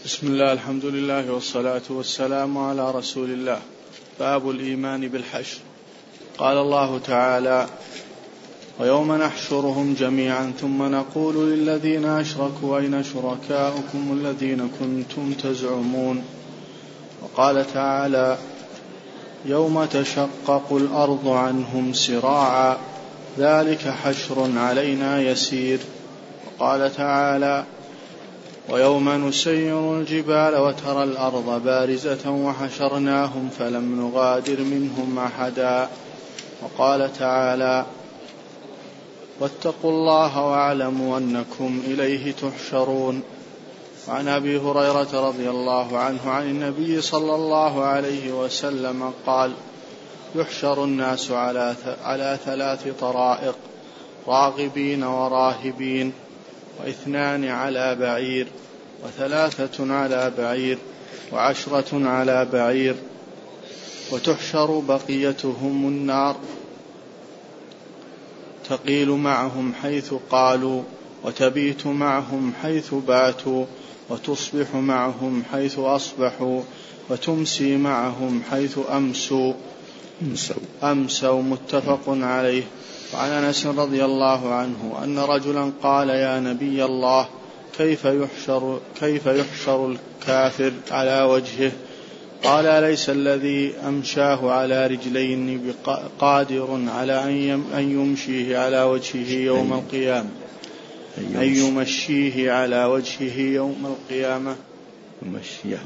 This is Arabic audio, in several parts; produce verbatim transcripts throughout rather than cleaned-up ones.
بسم الله، الحمد لله والصلاة والسلام على رسول الله. باب الإيمان بالحشر. قال الله تعالى: ويوم نحشرهم جميعا ثم نقول للذين أشركوا أين شركاؤكم الذين كنتم تزعمون. وقال تعالى: يوم تشقق الأرض عنهم سراعا ذلك حشر علينا يسير. وقال تعالى: ويوم نسير الجبال وترى الأرض بارزة وحشرناهم فلم نغادر منهم أحدا. وقال تعالى: واتقوا الله واعلموا أنكم إليه تحشرون. وعن أبي هريرة رضي الله عنه عن النبي صلى الله عليه وسلم قال: يحشر الناس على على ثلاث طرائق: راغبين وراهبين، واثنان على بعير، وثلاثة على بعير، وعشرة على بعير. وتحشر بقيتهم النار تقيل معهم حيث قالوا، وتبيت معهم حيث باتوا، وتصبح معهم حيث أصبحوا، وتمسي معهم حيث أمسوا أمسوا متفق عليه. وعن أنس رضي الله عنه أن رجلا قال: يا نبي الله، كيف يحشر, كيف يحشر الكافر على وجهه؟ قال: أليس الذي أمشاه على رجلين قادر على أن يمشيه على وجهه يوم القيامة أن يمشيه على وجهه يوم القيامة يمشيه.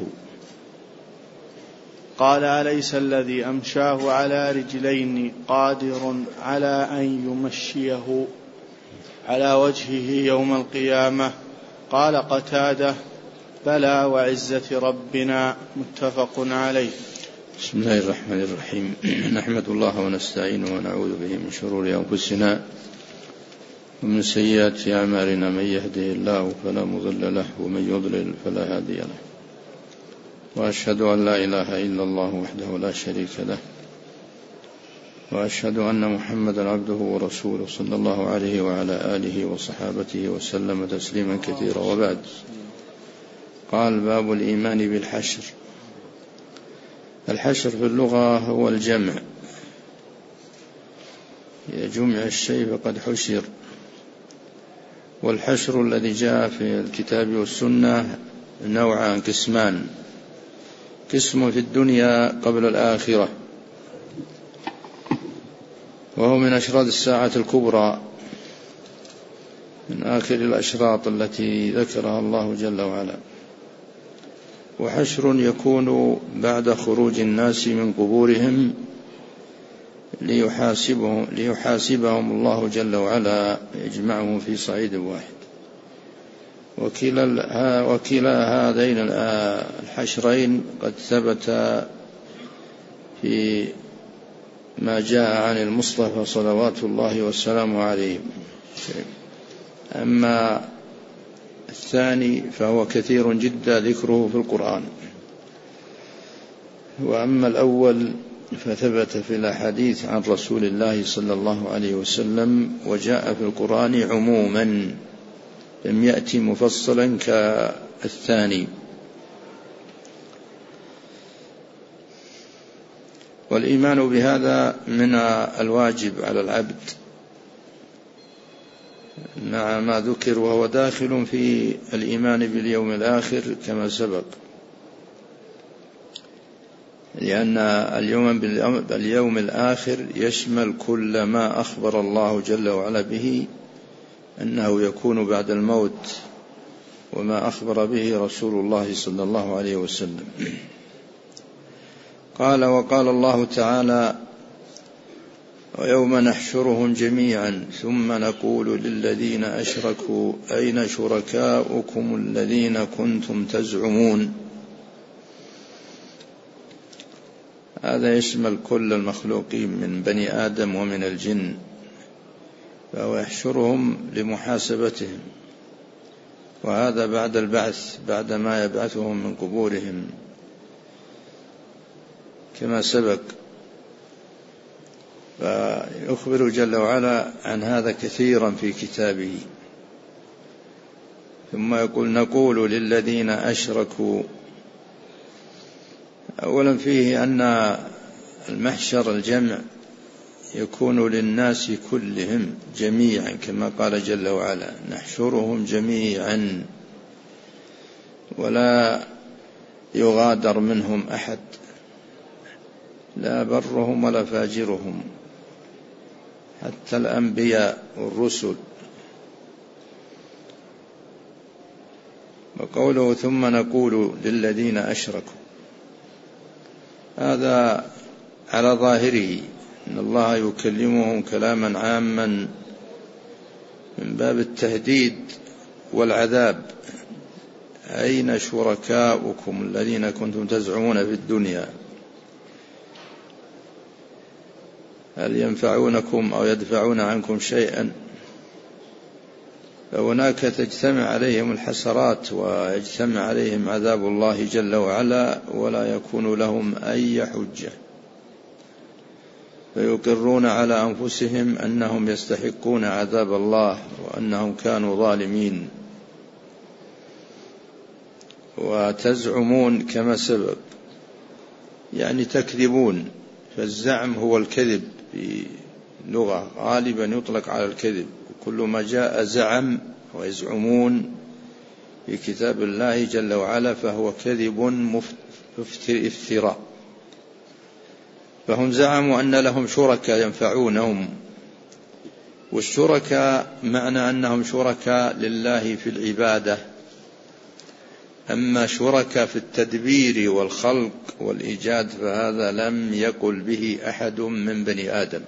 قال: أليس الذي أمشاه على رجلين قادر على أن يمشيه على وجهه يوم القيامة؟ قال قتادة: بلى وعزة ربنا. متفق عليه. بسم الله الرحمن الرحيم. نحمد الله ونستعينه ونعوذ به من شرور أنفسنا ومن سيئات أعمالنا، من يهده الله فلا مضل له ومن يضلل فلا هادي له، وأشهد أن لا إله إلا الله وحده لا شريك له، وأشهد أن محمدا عبده ورسوله صلى الله عليه وعلى آله وصحابته وسلم تسليما كثيرا. وبعد، قال: باب الإيمان بالحشر. الحشر في اللغة هو الجمع، جمع الشيء فقد حشر. والحشر الذي جاء في الكتاب والسنة نوعان، قسمان: قسم في الدنيا قبل الآخرة، وهو من أشراط الساعة الكبرى، من آخر الأشراط التي ذكرها الله جل وعلا. وحشر يكون بعد خروج الناس من قبورهم ليحاسبهم, ليحاسبهم الله جل وعلا، يجمعهم في صعيد واحد. وكلا, وكلا هذين الحشرين قد ثبت في ما جاء عن المصطفى صلوات الله والسلام عليه. أما الثاني فهو كثير جدا ذكره في القرآن، وأما الأول فثبت في الأحاديث عن رسول الله صلى الله عليه وسلم، وجاء في القرآن عموما، لم يأتي مفصلا كالثاني. والإيمان بهذا من الواجب على العبد مع ما ذكر، وهو داخل في الإيمان باليوم الآخر كما سبق، لأن اليوم باليوم الآخر يشمل كل ما أخبر الله جل وعلا به أنه يكون بعد الموت، وما أخبر به رسول الله صلى الله عليه وسلم. قال: وقال الله تعالى: ويوم نحشرهم جميعا ثم نقول للذين أشركوا أين شركاؤكم الذين كنتم تزعمون. هذا يشمل كل المخلوقين من بني آدم ومن الجن، فهو يحشرهم لمحاسبتهم، وهذا بعد البعث، بعد ما يبعثهم من قبورهم كما سبق. فيخبر جل وعلا عن هذا كثيرا في كتابه، ثم يقول نقول للذين أشركوا. أولا فيه أن المحشر الجمع يكون للناس كلهم جميعا، كما قال جل وعلا نحشرهم جميعا ولا يغادر منهم أحد، لا برهم ولا فاجرهم، حتى الأنبياء والرسل. وقوله ثم نقول للذين أشركوا، هذا على ظاهره إن الله يكلمهم كلاما عاما من باب التهديد والعذاب. أين شركاؤكم الذين كنتم تزعمون في الدنيا؟ هل ينفعونكم أو يدفعون عنكم شيئا؟ فهناك تجتمع عليهم الحسرات ويجتمع عليهم عذاب الله جل وعلا، ولا يكون لهم أي حجة، فيقرون على أنفسهم أنهم يستحقون عذاب الله وأنهم كانوا ظالمين. وتزعمون كما سبق، يعني تكذبون، فالزعم هو الكذب في اللغة، غالبا يطلق على الكذب، كل ما جاء زعم ويزعمون في كتاب الله جل وعلا فهو كذب افتراء. فهم زعموا أن لهم شركاء ينفعونهم، والشركاء معنى أنهم شركاء لله في العبادة، أما شركاء في التدبير والخلق والإيجاد فهذا لم يقل به أحد من بني آدم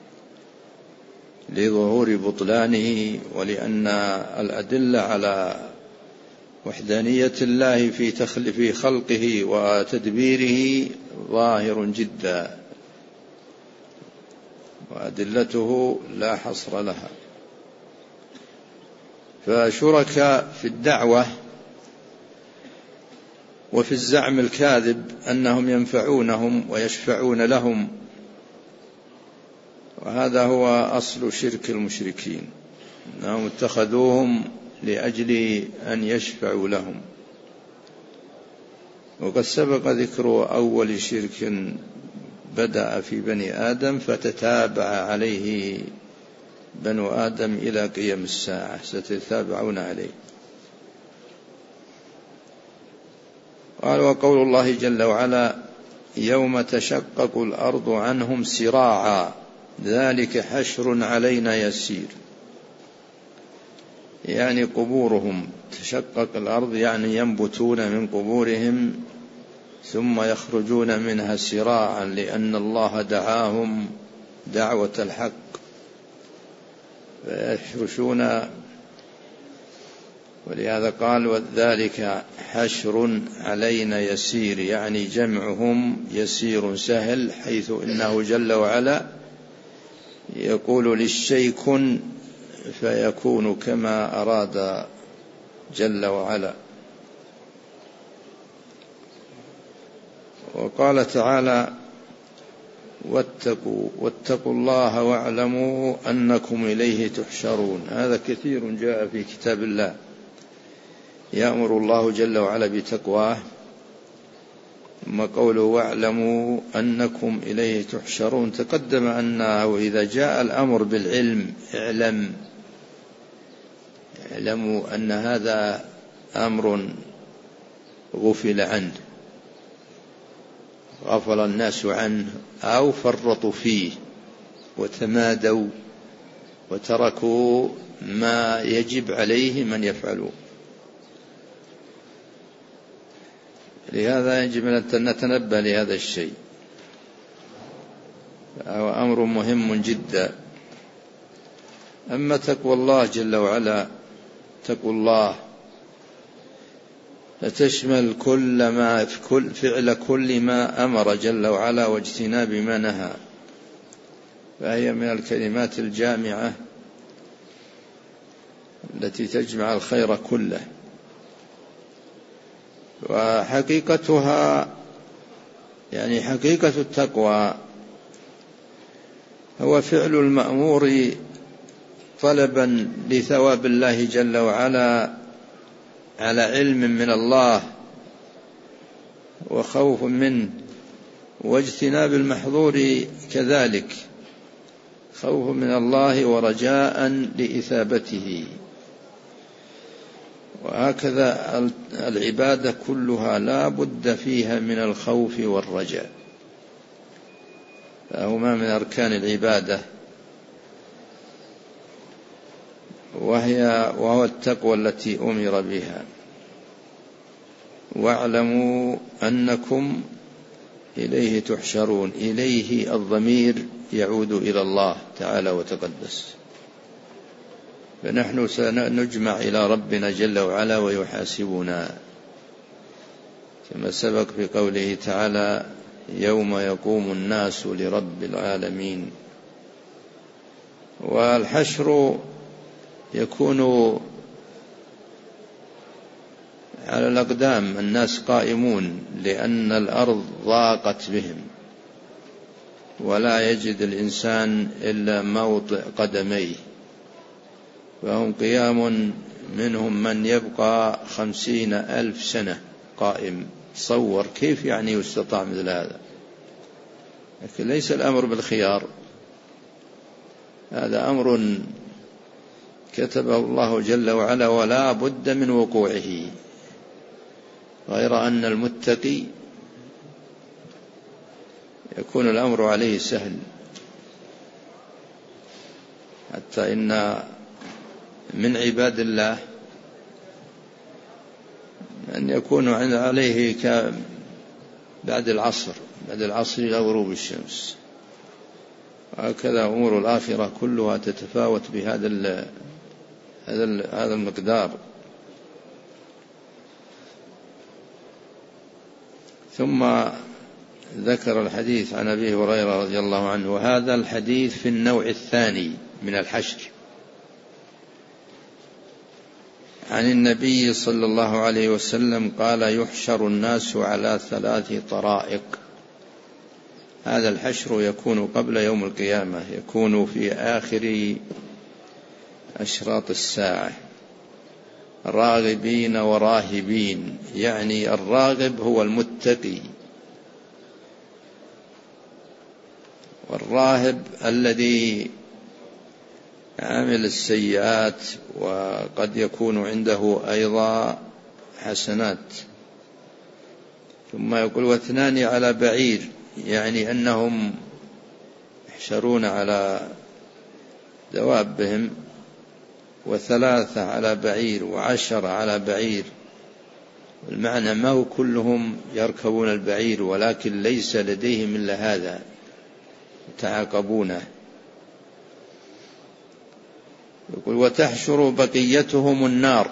لظهور بطلانه، ولأن الأدلة على وحدانية الله في في خلقه وتدبيره ظاهر جدا، وأدلته لا حصر لها. فشركاء في الدعوة وفي الزعم الكاذب أنهم ينفعونهم ويشفعون لهم، وهذا هو أصل شرك المشركين، أنهم اتخذوهم لأجل أن يشفعوا لهم. وقد سبق ذكر أول شرك بدأ في بني آدم فتتابع عليه بنو آدم إلى قيام الساعة، ستتابعون عليه. قال وقول الله جل وعلا يوم تشقق الأرض عنهم سراعا ذلك حشر علينا يسير، يعني قبورهم تشقق الأرض، يعني ينبتون من قبورهم ثم يخرجون منها سراعا، لأن الله دعاهم دعوة الحق فيحرشون. ولهذا قال وذلك حشر علينا يسير، يعني جمعهم يسير سهل، حيث إنه جل وعلا يقول للشيء كن فيكون كما أراد جل وعلا. وقال تعالى واتقوا واتقوا الله واعلموا أنكم إليه تحشرون. هذا كثير جاء في كتاب الله، يأمر الله جل وعلا بتقواه، ثم قوله واعلموا أنكم إليه تحشرون. تقدم أنه إذا جاء الأمر بالعلم اعلم، اعلموا أن هذا أمر غفل عنه، غفل الناس عنه أو فرطوا فيه وتمادوا وتركوا ما يجب عليهم أن يفعلوا. لهذا يجب أن نتنبه لهذا الشيء، هو أمر مهم جدا. أما تقوى الله جل وعلا، تقوى الله فتشمل كل ما فعل كل ما أمر جل وعلا واجتناب ما نهى، فهي من الكلمات الجامعة التي تجمع الخير كله. وحقيقتها يعني حقيقة التقوى هو فعل المأمور طلبا لثواب الله جل وعلا على علم من الله وخوف منه، واجتناب المحظور كذلك، خوف من الله ورجاء لإثابته. وهكذا العبادة كلها لا بد فيها من الخوف والرجاء، فهما من أركان العبادة، وهي وهو التقوى التي أمر بها. واعلموا أنكم إليه تحشرون. إليه الضمير يعود إلى الله تعالى وتقدس، فنحن سنجمع إلى ربنا جل وعلا ويحاسبنا، كما سبق في قوله تعالى: يوم يقوم الناس لرب العالمين. والحشر يكون على الأقدام، الناس قائمون لأن الأرض ضاقت بهم، ولا يجد الإنسان إلا موطئ قدميه، فهم قيام، منهم من يبقى خمسين ألف سنة قائم. تصور كيف يعني يستطاع مثل هذا؟ لكن ليس الأمر بالخيار، هذا أمر كتبه الله جل وعلا ولا بد من وقوعه، غير أن المتقي يكون الأمر عليه سهل، حتى إن من عباد الله أن يكون عليه بعد العصر بعد العصر إلى غروب الشمس. وهكذا أمور الآخرة كلها تتفاوت بهذا هذا المقدار. ثم ذكر الحديث عن أبي هريرة رضي الله عنه، وهذا الحديث في النوع الثاني من الحشر، عن النبي صلى الله عليه وسلم قال: يحشر الناس على ثلاث طرائق. هذا الحشر يكون قبل يوم القيامة، يكون في آخر أشراط الساعة، راغبين وراهبين، يعني الراغب هو المتقي، والراهب الذي عامل السيئات وقد يكون عنده أيضا حسنات. ثم يقول: واثنان على بعير، يعني أنهم يحشرون على دوابهم، وثلاثة على بعير، وعشرة على بعير. المعنى ما هو كلهم يركبون البعير، ولكن ليس لديهم إلا هذا، يتعاقبونه. يقول: وتحشر بقيتهم النار،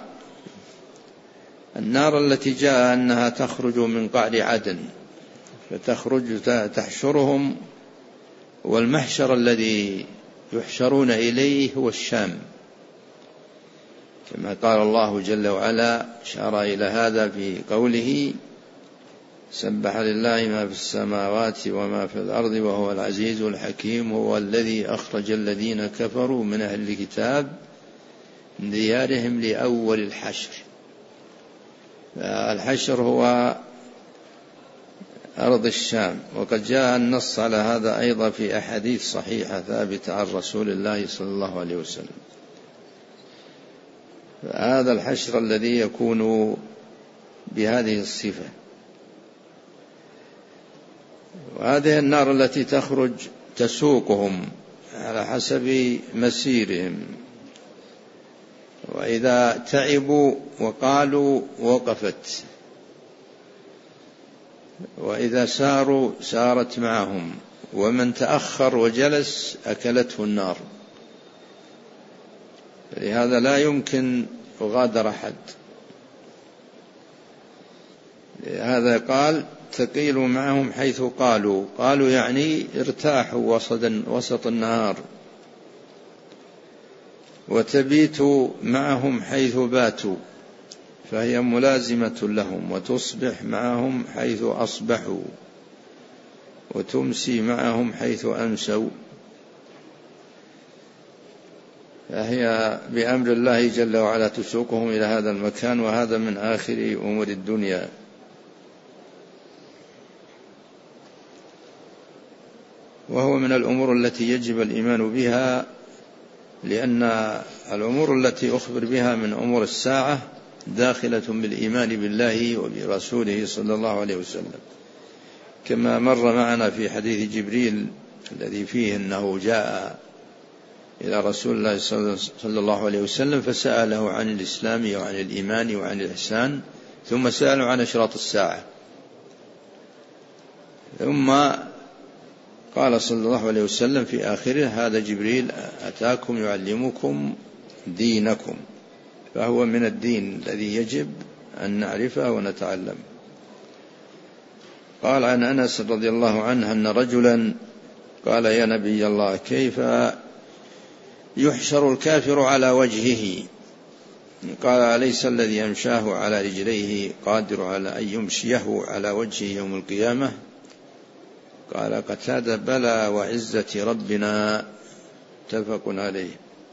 النار التي جاء أنها تخرج من قعر عدن، فتخرج تحشرهم. والمحشر الذي يحشرون إليه هو الشام، كما قال الله جل وعلا، أشار إلى هذا في قوله: سبح لله ما في السماوات وما في الأرض وهو العزيز الحكيم، هو الذي أخرج الذين كفروا من أهل الكتاب من ديارهم لأول الحشر. الحشر هو أرض الشام، وقد جاء النص على هذا أيضا في أحاديث صحيحة ثابتة عن رسول الله صلى الله عليه وسلم. هذا الحشر الذي يكون بهذه الصفة. وهذه النار التي تخرج تسوقهم على حسب مسيرهم، وإذا تعبوا وقالوا وقفت، وإذا ساروا سارت معهم، ومن تأخر وجلس أكلته النار. لهذا لا يمكن يغادر أحد. هذا قال: تقيل معهم حيث قالوا، قالوا يعني ارتاحوا وسط النهار. وتبيت معهم حيث باتوا، فهي ملازمة لهم. وتصبح معهم حيث أصبحوا، وتمسي معهم حيث أمسوا. فهي بأمر الله جل وعلا تسوقهم إلى هذا المكان، وهذا من آخر أمور الدنيا. وهو من الأمور التي يجب الإيمان بها، لأن الأمور التي أخبر بها من أمور الساعة داخلة بالإيمان بالله وبرسوله صلى الله عليه وسلم، كما مر معنا في حديث جبريل الذي فيه أنه جاء إلى رسول الله صلى الله عليه وسلم فسأله عن الإسلام وعن الإيمان وعن الإحسان، ثم سأله عن أشراط الساعة، ثم قال صلى الله عليه وسلم في آخره: هذا جبريل أتاكم يعلمكم دينكم. فهو من الدين الذي يجب أن نعرفه ونتعلم. قال عن أنس رضي الله عنه أن رجلا قال: يا نبي الله، كيف يحشر الكافر على وجهه؟ قال: أليس الذي يمشاه على رجليه قادر على أن يمشيه على وجهه يوم القيامة؟ قال قتادة: بلى وعزة ربنا. متفق عليه.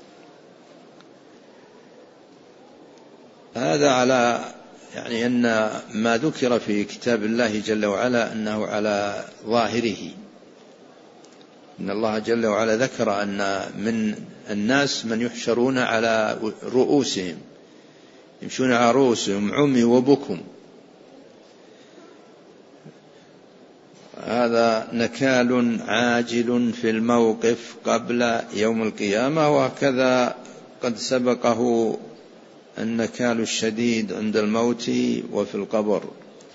هذا على يعني أن ما ذكر في كتاب الله جل وعلا أنه على ظاهره، إن الله جل وعلا ذكر أن من الناس من يحشرون على رؤوسهم، يمشون على رؤوسهم عمي وبكم. هذا نكال عاجل في الموقف قبل يوم القيامة، وكذا قد سبقه النكال الشديد عند الموت وفي القبر.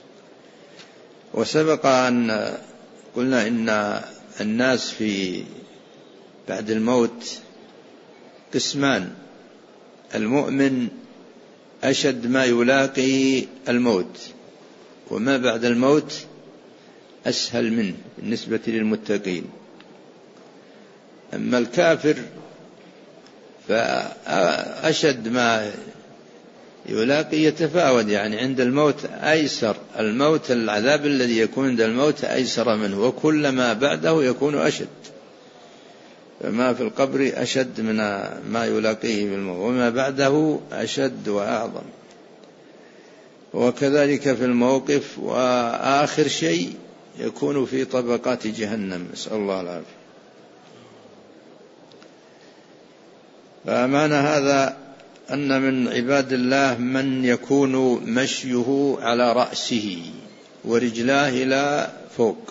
وسبق أن قلنا إن الناس في بعد الموت قسمان: المؤمن أشد ما يلاقي الموت، وما بعد الموت أسهل منه بالنسبة للمتقين. أما الكافر فأشد ما يلاقي يتفاوت، يعني عند الموت أيسر، الموت العذاب الذي يكون عند الموت أيسر منه، وكلما بعده يكون أشد. فما في القبر أشد من ما يلاقيه بالموت، وما بعده أشد وأعظم. وكذلك في الموقف، وآخر شيء يكون في طبقات جهنم، نسأل الله العافية. فمعنى هذا أن من عباد الله من يكون مشيه على رأسه ورجلاه إلى فوق.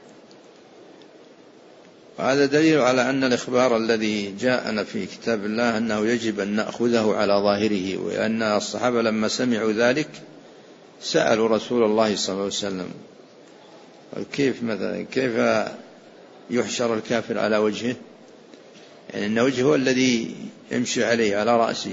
وهذا دليل على أن الإخبار الذي جاءنا في كتاب الله أنه يجب أن نأخذه على ظاهره، وأن الصحابة لما سمعوا ذلك سألوا رسول الله صلى الله عليه وسلم: كيف مثلا كيف يحشر الكافر على وجهه؟ يعني أن وجهه الذي يمشي عليه على رأسه.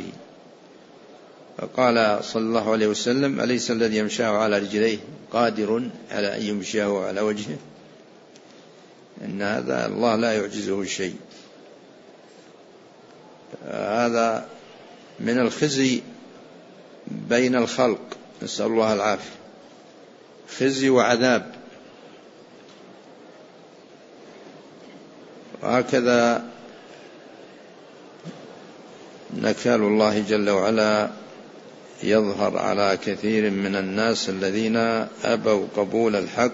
فقال صلى الله عليه وسلم: أليس الذي يمشاه على رجليه قادر على أن يمشيه على وجهه؟ إن هذا الله لا يعجزه شيء. هذا من الخزي بين الخلق، نسأل الله العافية، خزي وعذاب. وهكذا نكال الله جل وعلا يظهر على كثير من الناس الذين أبوا قبول الحق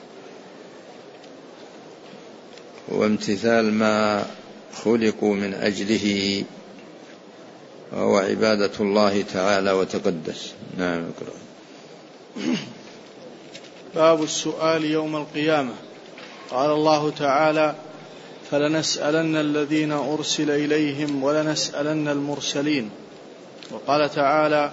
وامتثال ما خلقوا من أجله، وهو عبادة الله تعالى وتقدس. نعم. اقرأ. باب السؤال يوم القيامة. قال الله تعالى: فلنسألن الذين أرسل إليهم ولنسألن المرسلين. وقال تعالى: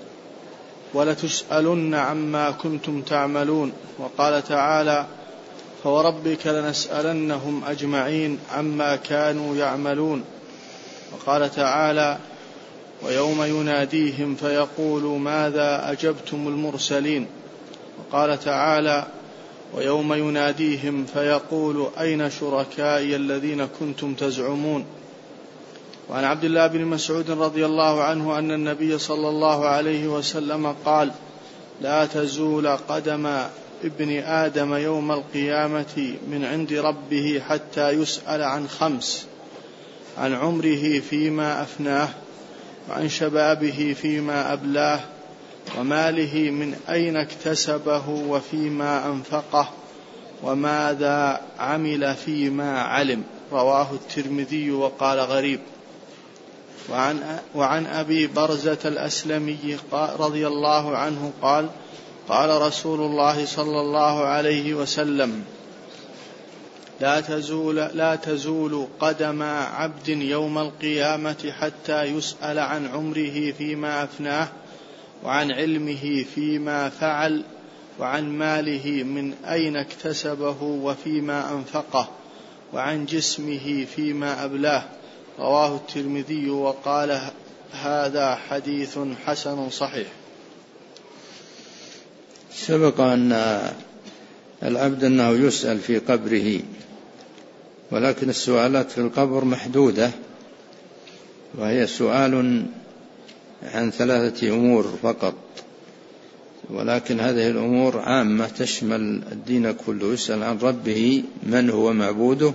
ولتسألن عما كنتم تعملون. وقال تعالى: فوربك لنسألنهم أجمعين عما كانوا يعملون. وقال تعالى: ويوم يناديهم فيقول ماذا أجبتم المرسلين. وقال تعالى: ويوم يناديهم فيقول أين شركائي الذين كنتم تزعمون. وعن عبد الله بن مسعود رضي الله عنه أن النبي صلى الله عليه وسلم قال: لا تزول قدم ابن آدم يوم القيامة من عند ربه حتى يسأل عن خمس: عن عمره فيما أفناه وعن شبابه فيما أبلاه وماله من أين اكتسبه وفيما أنفقه وماذا عمل فيما علم. رواه الترمذي وقال غريب. وعن, وعن أبي برزة الأسلمي رضي الله عنه قال قال رسول الله صلى الله عليه وسلم لا تزول, لا تزول قدم عبد يوم القيامة حتى يسأل عن عمره فيما أفناه وعن علمه فيما فعل وعن ماله من أين اكتسبه وفيما أنفقه وعن جسمه فيما أبلاه. رواه الترمذي وقال هذا حديث حسن صحيح. سبق أن العبد أنه يسأل في قبره، ولكن السؤالات في القبر محدودة، وهي سؤال عن ثلاثة أمور فقط، ولكن هذه الأمور عامة تشمل الدين كله. يسأل عن ربه من هو معبوده،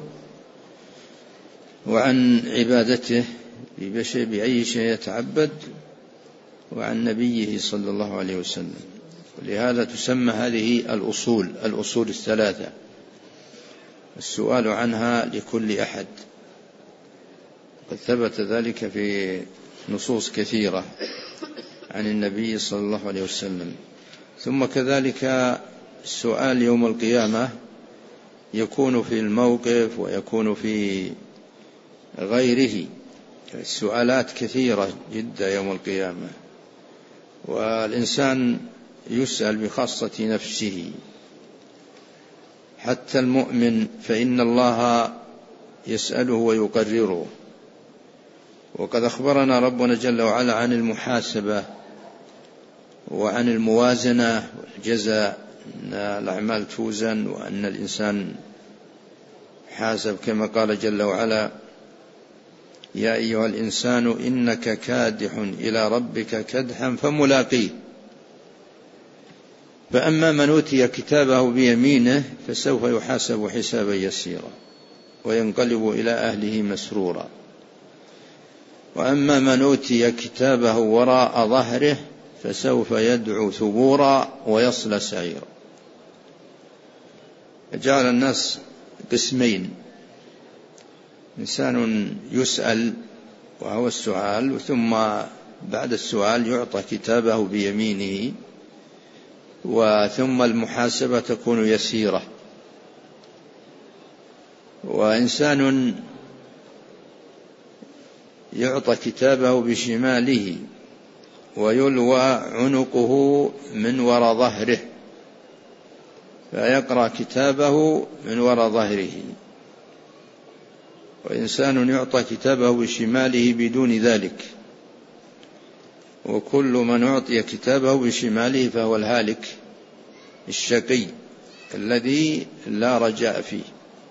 وعن عبادته بأي شيء يتعبد، وعن نبيه صلى الله عليه وسلم. ولهذا تسمى هذه الأصول الأصول الثلاثة، السؤال عنها لكل أحد، قد ثبت ذلك في نصوص كثيرة عن النبي صلى الله عليه وسلم. ثم كذلك السؤال يوم القيامة يكون في الموقف ويكون في غيره، السؤالات كثيرة جدا يوم القيامة، والإنسان يسأل بخاصة نفسه. حتى المؤمن فإن الله يسأله ويقرره. وقد أخبرنا ربنا جل وعلا عن المحاسبة وعن الموازنة والجزاء، أن الأعمال توزن وأن الإنسان حاسب، كما قال جل وعلا يا أيها الإنسان إنك كادح إلى ربك كدحا فملاقيه. فأما من أوتي كتابه بيمينه فسوف يحاسب حسابا يسيرا وينقلب إلى أهله مسرورا، وأما من أوتي كتابه وراء ظهره فسوف يدعو ثبورا ويصلى سعيرا. جعل الناس قسمين: إنسان يسأل وهو السؤال، ثم بعد السؤال يعطى كتابه بيمينه، وثم المحاسبة تكون يسيرة. وإنسان يعطى كتابه بشماله ويلوى عنقه من وراء ظهره، فيقرأ كتابه من وراء ظهره. وإنسان يعطى كتابه بشماله بدون ذلك. وكل من أعطي كتابه بشماله فهو الهالك الشقي الذي لا رجاء فيه.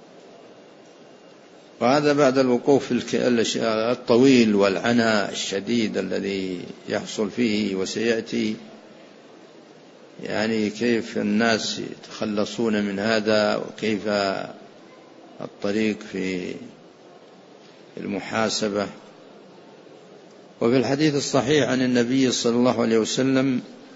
وهذا بعد الوقوف الطويل والعناء الشديد الذي يحصل فيه، وسيأتي يعني كيف الناس يتخلصون من هذا، وكيف الطريق في المحاسبة. وفي الحديث الصحيح عن النبي صلى الله عليه وسلم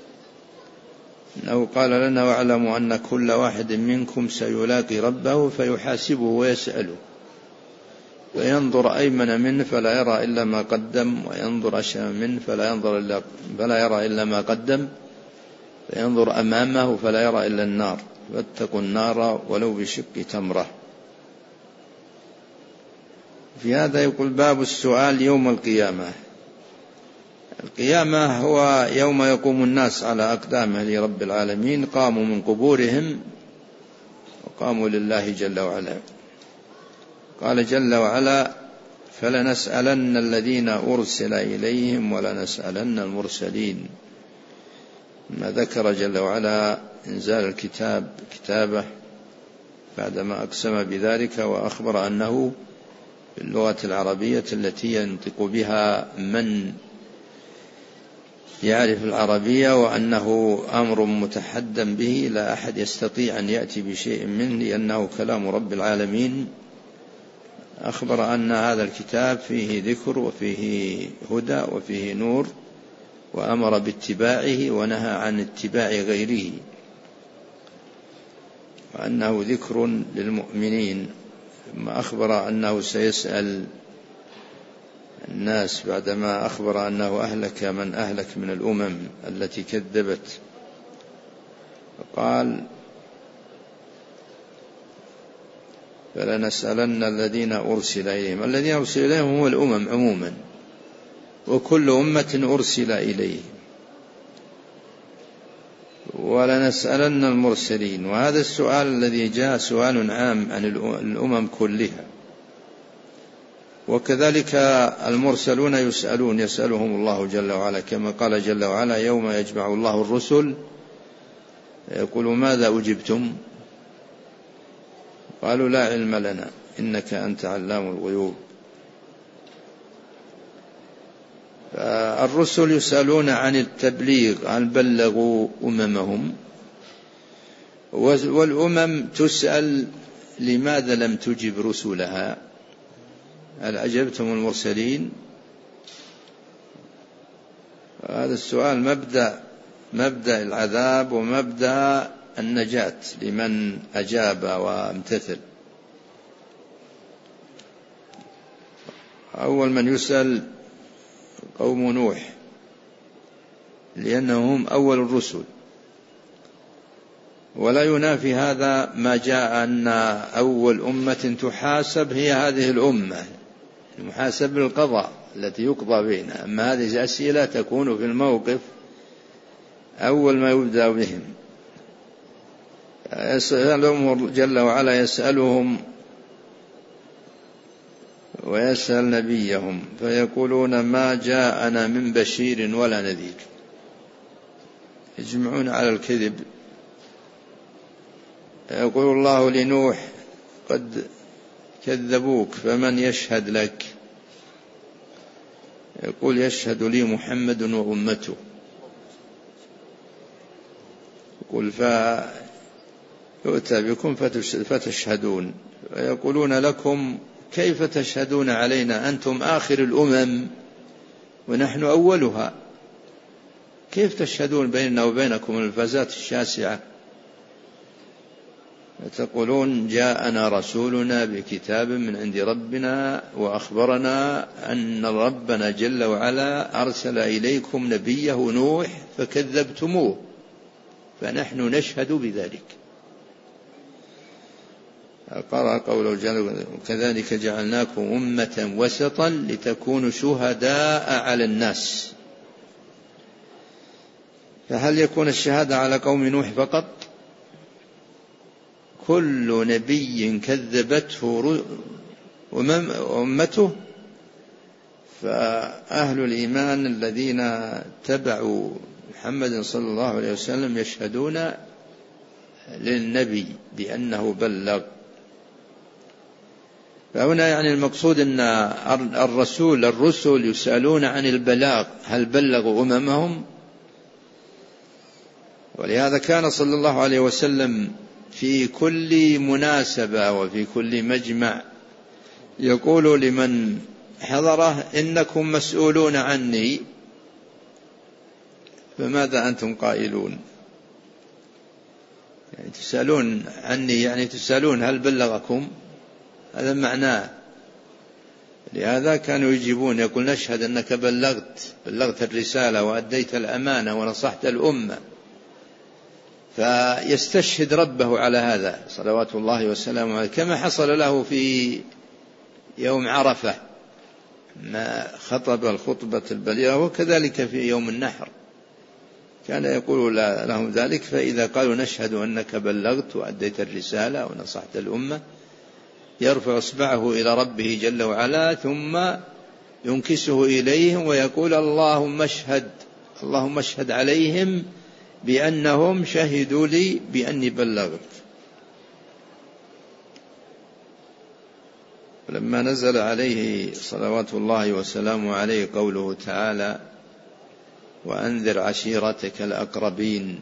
أنه قال لنا واعلموا أن كل واحد منكم سيلاقي ربه فيحاسبه ويسأله، وينظر أيمن منه فلا يرى إلا ما قدم، وينظر أشأم منه فلا ينظر إلا فلا يرى إلا ما قدم، فينظر أمامه فلا يرى إلا النار، فاتقوا النار ولو بشق تمرة. في هذا يقول باب السؤال يوم القيامة. القيامة هو يوم يقوم الناس على أقدامه لرب العالمين، قاموا من قبورهم وقاموا لله جل وعلا. قال جل وعلا فلنسألن الذين أرسل إليهم ولنسألن المرسلين. ما ذكر جل وعلا إنزال الكتاب كتابه بعدما أقسم بذلك، وأخبر أنه باللغة العربية التي ينطق بها من يعرف العربية، وأنه أمر متحدى به لا أحد يستطيع أن يأتي بشيء منه، لأنه كلام رب العالمين أخبر أن هذا الكتاب فيه ذكر وفيه هدى وفيه نور، وأمر باتباعه ونهى عن اتباع غيره، وأنه ذكر للمؤمنين. ثم أخبر أنه سيسأل الناس بعدما أخبر أنه أهلك من أهلك من الأمم التي كذبت، فقال فلنسألن الذين أرسل إليهم. الذين أرسل إليهم هم الأمم عموما، وكل أمة أرسل إليهم، ولنسألن المرسلين. وهذا السؤال الذي جاء سؤال عام عن الأمم كلها، وكذلك المرسلون يسألون يسألهم الله جل وعلا، كما قال جل وعلا يوم يجمع الله الرسل يقول ماذا أجبتم؟ قالوا لا علم لنا إنك أنت علام الغيوب. الرسل يسألون عن التبليغ، هل بلغوا أممهم؟ والأمم تسأل لماذا لم تجب رسلها؟ هل أجبتم المرسلين؟ هذا السؤال مبدأ مبدأ العذاب ومبدأ النجاة لمن أجاب وامتثل. أول من يسأل قوم نوح، لأنهم أول الرسل، ولا ينافي هذا ما جاء أن أول أمة تحاسب هي هذه الأمة، المحاسب بالقضاء التي يقضى بينها. أما هذه الأسئلة تكون في الموقف أول ما يبدأ بهم. يسألهم جل وعلا، يسألهم ويسأل نبيهم فيقولون ما جاءنا من بشير ولا نذير. يجمعون على الكذب. يقول الله لنوح قد كذبوك فمن يشهد لك؟ يقول يشهد لي محمد وأمته. يقول فيؤتى بكم فتشهدون، ويقولون لكم كيف تشهدون علينا أنتم آخر الأمم ونحن أولها؟ كيف تشهدون بيننا وبينكم الفزات الشاسعة؟ تقولون جاءنا رسولنا بكتاب من عند ربنا وأخبرنا أن ربنا جل وعلا أرسل إليكم نبيه نوح فكذبتموه فنحن نشهد بذلك. قرأ قوله جل كذلك جعلناكم أمة وسطا لتكونوا شهداء على الناس. فهل يكون الشهادة على قوم نوح فقط؟ كل نبي كذبته أمته، فأهل الإيمان الذين اتبعوا محمد صلى الله عليه وسلم يشهدون للنبي بأنه بلغ. فهنا يعني المقصود أن الرسول الرسل يسألون عن البلاغ، هل بلغوا أممهم؟ ولهذا كان صلى الله عليه وسلم في كل مناسبة وفي كل مجمع يقول لمن حضره إنكم مسؤولون عني فماذا أنتم قائلون؟ يعني تسألون عني يعني تسألون هل بلغكم، هذا معناه. لهذا كانوا يجيبون يقول نشهد أنك بلغت بلغت الرسالة وأديت الأمانة ونصحت الأمة، فيستشهد ربه على هذا صلوات الله وسلامه عليه، كما حصل له في يوم عرفة ما خطب الخطبة البليغة، وكذلك في يوم النحر كان يقول لهم ذلك. فإذا قالوا نشهد أنك بلغت وأديت الرسالة ونصحت الأمة يرفع إصبعه إلى ربه جل وعلا ثم ينكسه إليهم ويقول اللهم اشهد اللهم اشهد عليهم بأنهم شهدوا لي بأني بلغت. لما نزل عليه صلوات الله وسلامه عليه قوله تعالى وأنذر عشيرتك الأقربين،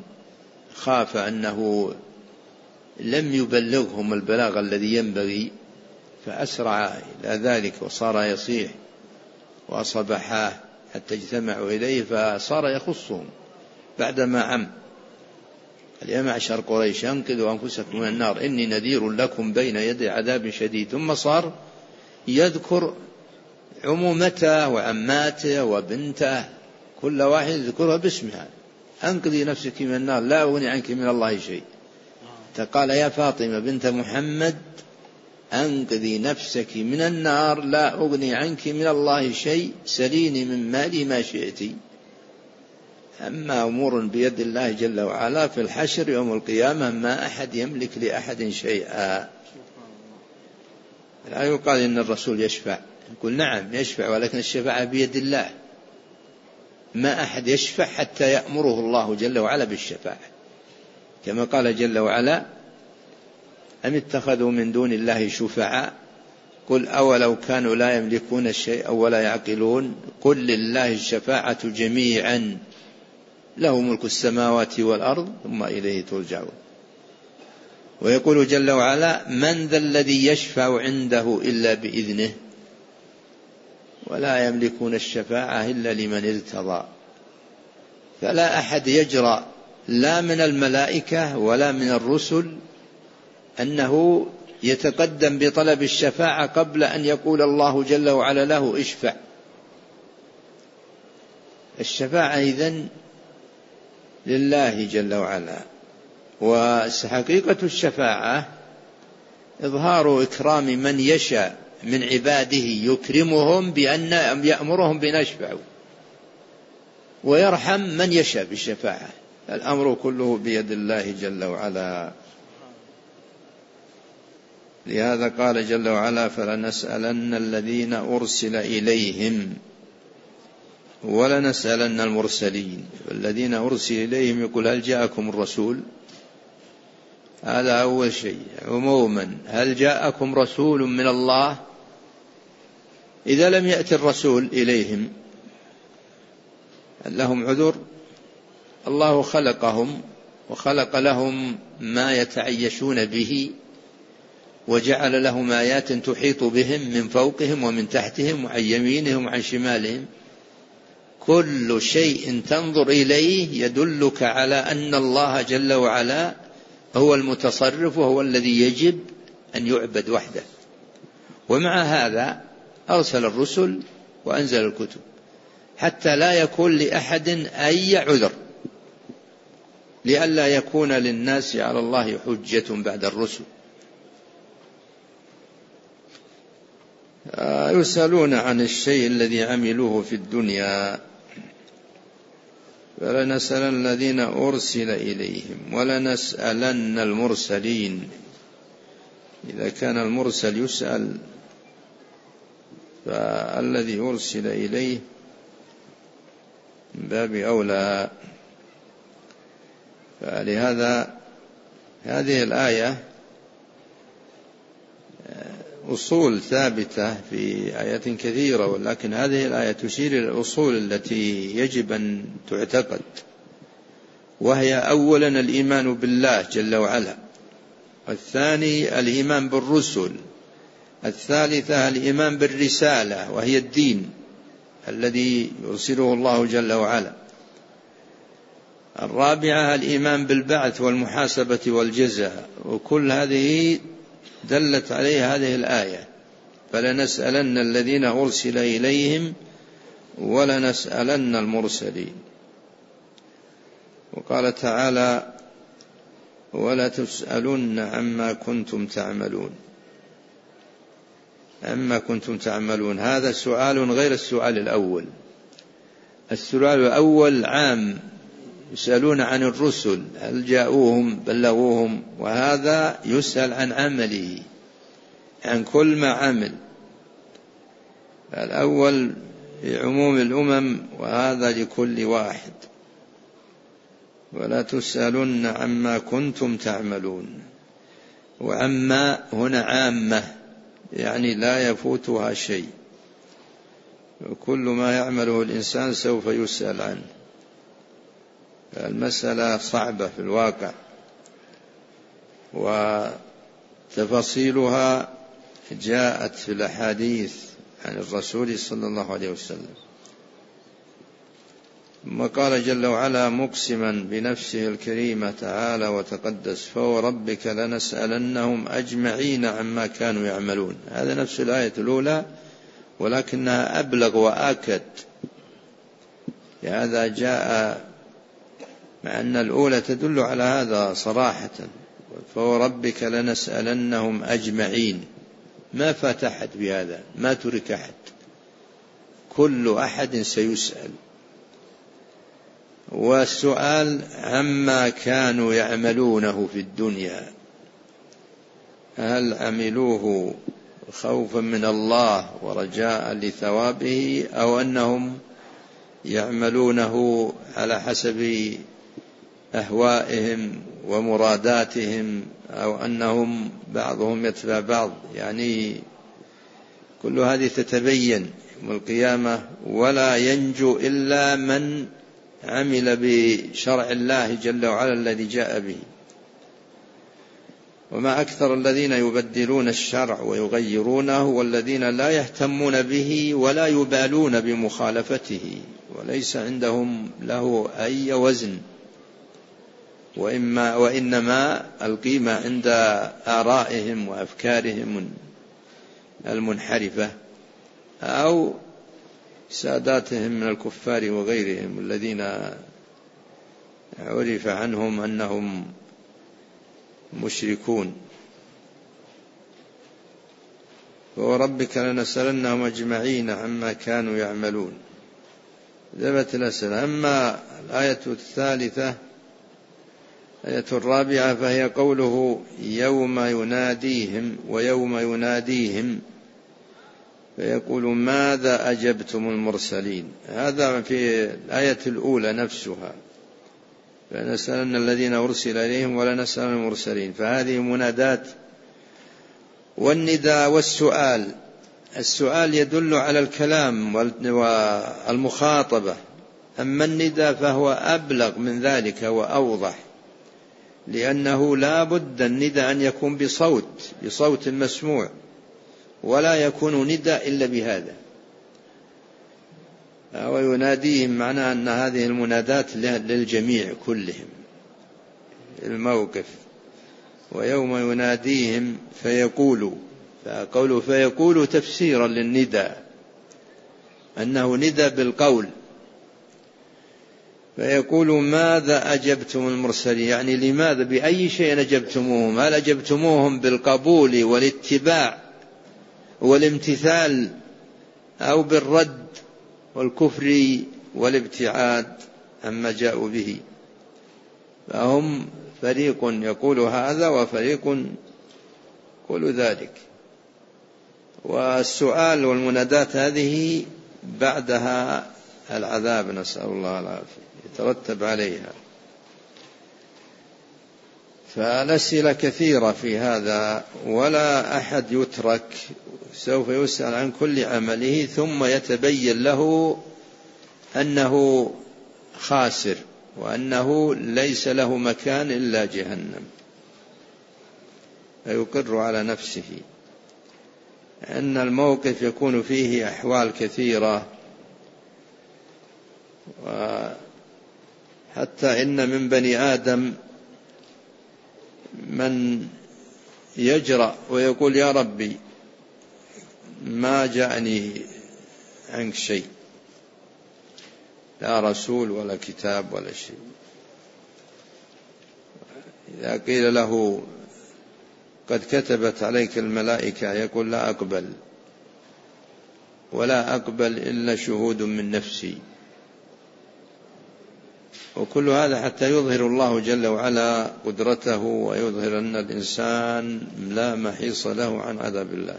خاف أنه لم يبلغهم البلاغ الذي ينبغي، فأسرع إلى ذلك وصار يصيح وصبحاه حتى اجتمعوا إليه فصار يخصهم بعدما عم: يا معشر قريش أنقذوا أنفسكم من النار إني نذير لكم بين يدي عذاب شديد. ثم صار يذكر عمومته وعماته وبنته، كل واحد يذكرها باسمها: أنقذي نفسك من النار لا أغني عنك من الله شيء. فقال: يا فاطمة بنت محمد أنقذي نفسك من النار لا أغني عنك من الله شيء، سليني من مالي ما شئت. أما أمور بيد الله جل وعلا في الحشر يوم القيامة ما أحد يملك لأحد شيئا. لا يقال إن الرسول يشفع، يقول نعم يشفع، ولكن الشفاعة بيد الله، ما أحد يشفع حتى يأمره الله جل وعلا بالشفاعة، كما قال جل وعلا: أم اتخذوا من دون الله شفعاء قل أولو كانوا لا يملكون الشيء ولا يعقلون قل لله الشفاعة جميعا له ملك السماوات والأرض ثم إليه ترجعون. ويقول جل وعلا: من ذا الذي يشفع عنده إلا بإذنه ولا يملكون الشفاعة إلا لمن ارتضى. فلا أحد يجرأ لا من الملائكة ولا من الرسل أنه يتقدم بطلب الشفاعة قبل أن يقول الله جل وعلا له اشفع. الشفاعة إذن لله جل وعلا. وحقيقة الشفاعة إظهار إكرام من يشاء من عباده، يكرمهم بأن يأمرهم بأن يشفعوا، ويرحم من يشاء بالشفاعة. الأمر كله بيد الله جل وعلا. لهذا قال جل وعلا: فلنسألن الذين أرسل إليهم ولنسألن المرسلين. والذين أرسل إليهم يقول: هل جاءكم الرسول؟ هذا أول شيء. عموما هل جاءكم رسول من الله؟ إذا لم يأتي الرسول إليهم لهم عذر، الله خلقهم وخلق لهم ما يتعيشون به، وجعل لهم آيات تحيط بهم من فوقهم ومن تحتهم وعن يمينهم وعن شمالهم. كل شيء تنظر إليه يدلك على أن الله جل وعلا هو المتصرف وهو الذي يجب أن يعبد وحده. ومع هذا أرسل الرسل وأنزل الكتب حتى لا يكون لأحد أي عذر، لئلا يكون للناس على الله حجة بعد الرسل. يسألون عن الشيء الذي عملوه في الدنيا. فلنسألن الذين أرسل إليهم ولنسألن المرسلين. إذا كان المرسل يسأل فالذي أرسل إليه من باب أولى. فلهذا هذه الآية أصول ثابتة في آيات كثيرة، ولكن هذه الآية تشير إلى الأصول التي يجب أن تعتقد، وهي أولا الإيمان بالله جل وعلا، والثاني الإيمان بالرسل، الثالثة الإيمان بالرسالة وهي الدين الذي يرسله الله جل وعلا، الرابعة الإيمان بالبعث والمحاسبة والجزاء. وكل هذه دلت عليه هذه الآية: فلنسألن الذين أرسل إليهم ولنسألن المرسلين. وقال تعالى: ولا تسألن عما كنتم تعملون. عما كنتم تعملون هذا سؤال غير السؤال الأول. السؤال الأول عام، يسألون عن الرسل هل جاءوهم بلغوهم، وهذا يسأل عن عمله، عن كل ما عمل. الأول لعموم الأمم وهذا لكل واحد. ولا تسألن عما كنتم تعملون. وعما هنا عامة، يعني لا يفوتها شيء، وكل ما يعمله الإنسان سوف يسأل عنه. المسألة صعبة في الواقع، وتفاصيلها جاءت في الأحاديث عن الرسول صلى الله عليه وسلم. ثم قال جل وعلا مقسما بنفسه الكريمة تعالى وتقدس فوربك لنسألنهم أجمعين عما كانوا يعملون. هذا نفس الآية الأولى ولكنها أبلغ وآكد. هذا جاء مع أن الأولى تدل على هذا صراحة. فوربك لنسألنهم أجمعين، ما فات أحد بهذا، ما ترك أحد، كل أحد سيسأل. والسؤال عما كانوا يعملونه في الدنيا، هل عملوه خوفا من الله ورجاء لثوابه أو أنهم يعملونه على حسب أهوائهم ومراداتهم أو أنهم بعضهم يتبع بعض. يعني كل هذه تتبين يوم القيامة، ولا ينجو إلا من عمل بشرع الله جل وعلا الذي جاء به. وما أكثر الذين يبدلون الشرع ويغيرونه والذين لا يهتمون به ولا يبالون بمخالفته وليس عندهم له أي وزن، وإما وإنما القيمة عند آرائهم وأفكارهم المنحرفة أو ساداتهم من الكفار وغيرهم الذين عرف عنهم أنهم مشركون. وربك لنسألنهم أجمعين عما كانوا يعملون. ذبت الأسئلة. أما الآية الثالثة الآية الرابعة فهي قوله يوم يناديهم ويوم يناديهم فيقول ماذا أجبتم المرسلين. هذا في الآية الأولى نفسها، فنسألن الذين أرسل إليهم ولا نسأل المرسلين. فهذه منادات. والنداء والسؤال، السؤال يدل على الكلام والمخاطبة، أما النداء فهو أبلغ من ذلك وأوضح، لأنه لا بد النداء أن يكون بصوت بصوت مسموع، ولا يكون نداء إلا بهذا. ويناديهم معناه أن هذه المنادات للجميع كلهم الموقف. ويوم يناديهم فيقول، فقوله فيقول تفسيرا للنداء أنه ندى بالقول. فيقول ماذا أجبتم المرسلين، يعني لماذا بأي شيء أجبتموهم؟ هل أجبتموهم بالقبول والاتباع والامتثال أو بالرد والكفر والابتعاد عما جاءوا به؟ فهم فريق يقول هذا وفريق يقول ذلك. والسؤال والمنادات هذه بعدها العذاب، نسأل الله العافية، يترتب عليها. فالأسئلة كثيرة في هذا، ولا أحد يترك، سوف يسأل عن كل عمله ثم يتبين له أنه خاسر وأنه ليس له مكان إلا جهنم، فيقر على نفسه أن الموقف يكون فيه أحوال كثيرة. وحتى إن من بني آدم من يجرأ ويقول يا ربي ما جاءني عنك شيء، لا رسول ولا كتاب ولا شيء. إذا قيل له قد كتبت عليك الملائكة يقول لا أقبل، ولا أقبل إلا شهود من نفسي. وكل هذا حتى يظهر الله جل وعلا قدرته ويظهر أن الإنسان لا محيص له عن عذاب الله.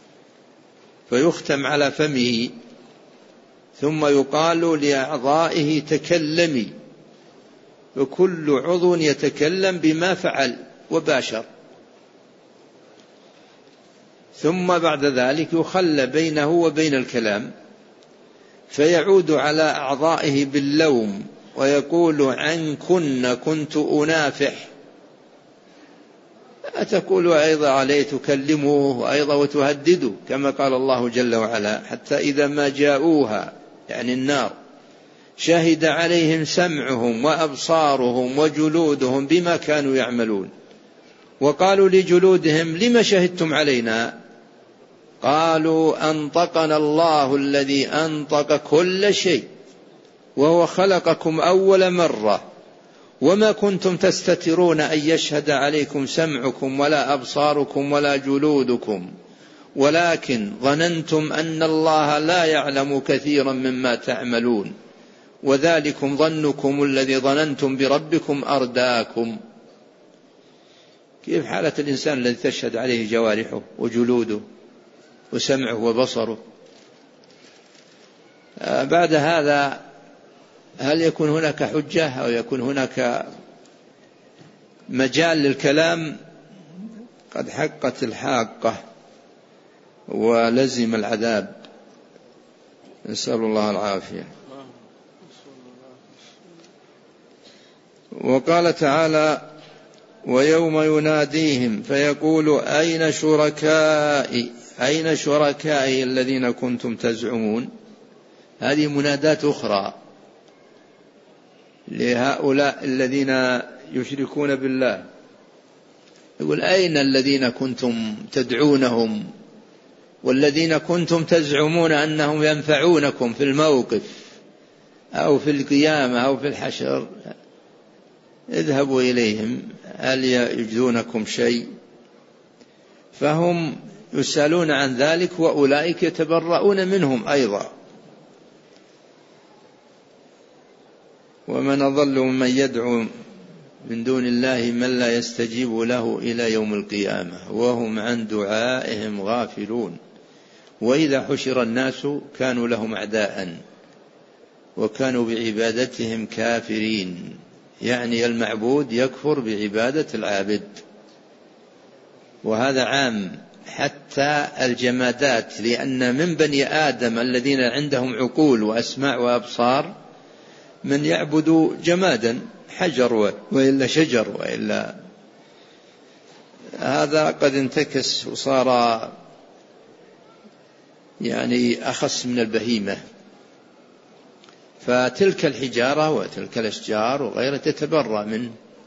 فيختم على فمه ثم يقال لأعضائه تكلمي، وكل عضو يتكلم بما فعل وباشر. ثم بعد ذلك يخلى بينه وبين الكلام، فيعود على أعضائه باللوم ويقول عنكن كنت أنافح. لا تقولوا أيضا عليه تكلموه وأيضا وتهددوا، كما قال الله جل وعلا: حتى إذا ما جاءوها يعني النار شهد عليهم سمعهم وأبصارهم وجلودهم بما كانوا يعملون، وقالوا لجلودهم: لم شهدتم علينا؟ قالوا: أنطقنا الله الذي أنطق كل شيء وهو خلقكم أول مرة وما كنتم تستترون أن يشهد عليكم سمعكم ولا أبصاركم ولا جلودكم ولكن ظننتم أن الله لا يعلم كثيرا مما تعملون وذلكم ظنكم الذي ظننتم بربكم أرداكم. كيف حالة الإنسان الذي تشهد عليه جوارحه وجلوده وسمعه وبصره؟ بعد هذا هل يكون هناك حجة أو يكون هناك مجال للكلام؟ قد حقت الحاقة ولزم العذاب، نسأل الله العافية. وقال تعالى: ويوم يناديهم فيقول أين شركائي أين شركائي الذين كنتم تزعمون. هذه منادات أخرى لهؤلاء الذين يشركون بالله، يقول: أين الذين كنتم تدعونهم والذين كنتم تزعمون أنهم ينفعونكم في الموقف أو في القيامة أو في الحشر؟ اذهبوا إليهم هل يجدونكم شيء؟ فهم يسألون عن ذلك وأولئك يتبرؤون منهم أيضا. ومن أضل ممن يدعو من دون الله من لا يستجيب له إلى يوم القيامة وهم عن دعائهم غافلون. وإذا حشر الناس كانوا لهم أعداء وكانوا بعبادتهم كافرين، يعني المعبود يكفر بعبادة العابد. وهذا عام حتى الجمادات، لأن من بني آدم الذين عندهم عقول وأسماع وأبصار من يعبد جمادا، حجر وإلا شجر وإلا، هذا قد انتكس وصار يعني أخص من البهيمة. فتلك الحجارة وتلك الأشجار وغيرها تتبرأ منه.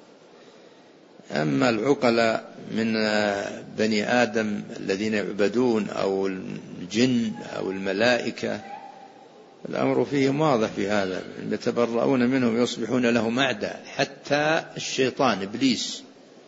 أما العقلاء من بني آدم الذين يعبدون أو الجن أو الملائكة الأمر فيهم واضح في هذا، يتبرؤون منهم يصبحون لهم أعداء. حتى الشيطان إبليس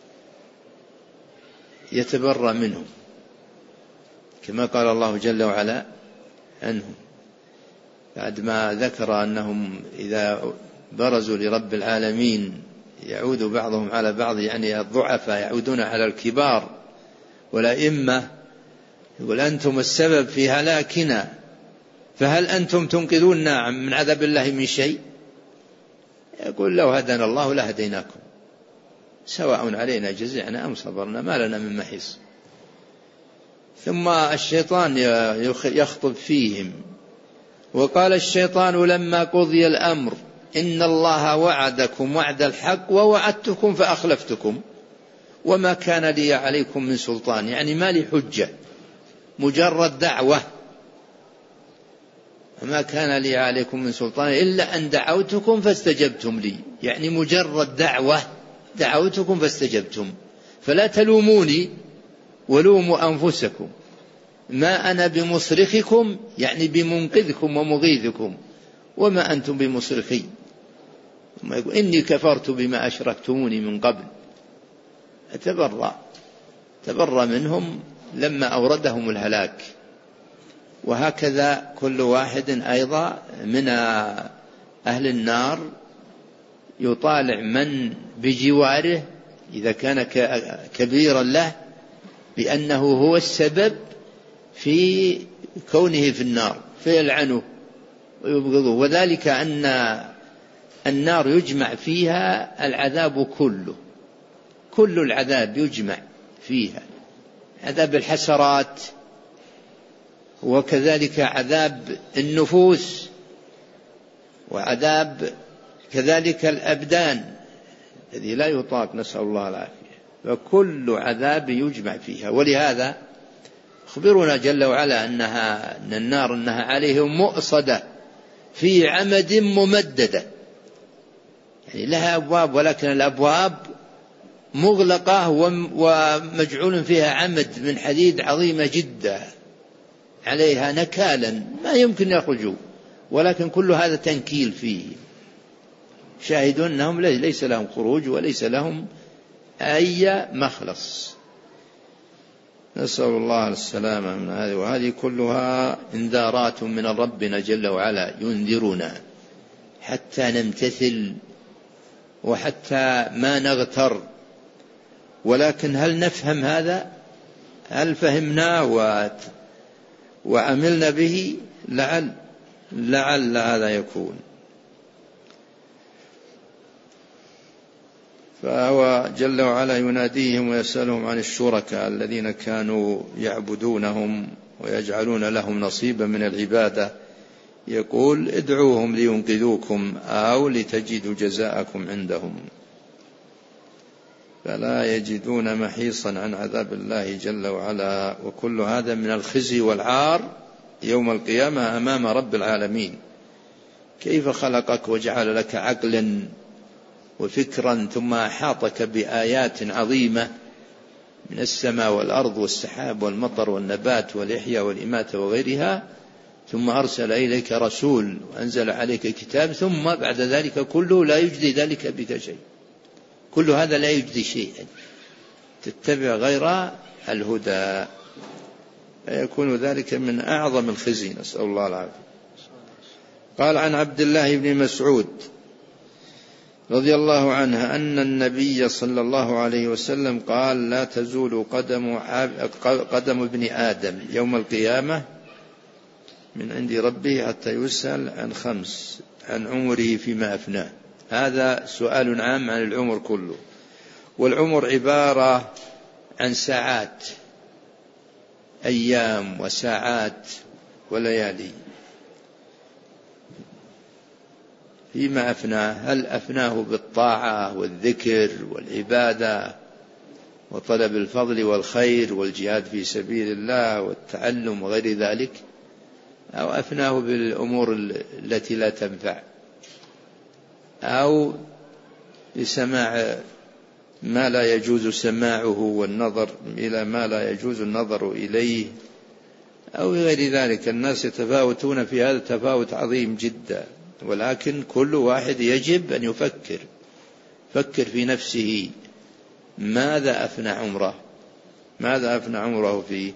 يتبرأ منهم كما قال الله جل وعلا عنهم بعد ما ذكر أنهم إذا برزوا لرب العالمين يعود بعضهم على بعض، يعني الضعفاء يعودون على الكبار والأئمة، يقول: أنتم السبب في هلاكنا فهل أنتم تنقذوننا من عذاب الله من شيء؟ يقول: لو هدانا الله لهديناكم سواء علينا جزعنا أم صبرنا ما لنا من محيص. ثم الشيطان يخطب فيهم: وقال الشيطان لما قضي الأمر إن الله وعدكم وعد الحق ووعدتكم فأخلفتكم وما كان لي عليكم من سلطان. يعني ما لي حجة، مجرد دعوة، وما كان لي عليكم من سلطان إلا أن دعوتكم فاستجبتم لي. يعني مجرد دعوة دعوتكم فاستجبتم، فلا تلوموني ولوموا أنفسكم، ما أنا بمصرخكم يعني بمنقذكم ومغيثكم وما أنتم بمصرخي. ثم يقول: إني كفرت بما أشركتموني من قبل. أتبرأ تبرأ منهم لما أوردهم الهلاك. وهكذا كل واحد أيضا من أهل النار يطالع من بجواره إذا كان كبيرا له بأنه هو السبب في كونه في النار فيلعنه ويبغضه. وذلك أن النار يجمع فيها العذاب كله، كل العذاب يجمع فيها، عذاب الحسرات وكذلك عذاب النفوس وعذاب كذلك الأبدان الذي لا يطاق، نسأل الله العافية. فكل عذاب يجمع فيها. ولهذا أخبرنا جل وعلا أنها أن النار أنها عليهم مؤصدة في عمد ممددة، يعني لها أبواب ولكن الأبواب مغلقة ومجعول فيها عمد من حديد عظيمة جدا عليها نكالا ما يمكن يخرجوا، ولكن كل هذا تنكيل فيه، شاهدون أنهم ليس لهم خروج وليس لهم أي مخلص. نسأل الله السلامة من هذه، وهذه كلها انذارات من ربنا جل وعلا ينذرنا حتى نمتثل وحتى ما نغتر. ولكن هل نفهم هذا؟ هل فهمناه وعملنا به؟ لعل لعل هذا يكون. فهو جل وعلا يناديهم ويسألهم عن الشركاء الذين كانوا يعبدونهم ويجعلون لهم نصيبا من العبادة، يقول ادعوهم لينقذوكم أو لتجدوا جزاءكم عندهم، فلا يجدون محيصا عن عذاب الله جل وعلا. وكل هذا من الخزي والعار يوم القيامة أمام رب العالمين. كيف خلقك وجعل لك عقلا وفكرا ثم أحاطك بآيات عظيمة من السماء والأرض والسحاب والمطر والنبات والإحياء والإماتة وغيرها، ثم أرسل إليك رسول وأنزل عليك كتاب، ثم بعد ذلك كله لا يجدي ذلك بك شيء، كل هذا لا يجدي شيئا، تتبع غير الهدى، فيكون ذلك من أعظم الخزي، نسأل الله العافية. قال عن عبد الله بن مسعود رضي الله عنه أن النبي صلى الله عليه وسلم قال لا تزول قدم, قدم ابن آدم يوم القيامة من عند ربه حتى يسأل عن خمس: عن عمره فيما أفناه. هذا سؤال عام عن العمر كله، والعمر عبارة عن ساعات، أيام وساعات وليالي. فيما أفناه، هل أفناه بالطاعة والذكر والعبادة وطلب الفضل والخير والجهاد في سبيل الله والتعلم وغير ذلك، أو أفناه بالأمور التي لا تنفع، أو بسماع ما لا يجوز سماعه والنظر إلى ما لا يجوز النظر إليه أو غير ذلك. الناس يتفاوتون في هذا تفاوت عظيم جدا، ولكن كل واحد يجب أن يفكر فكر في نفسه ماذا أفنى عمره ماذا أفنى عمره فيه.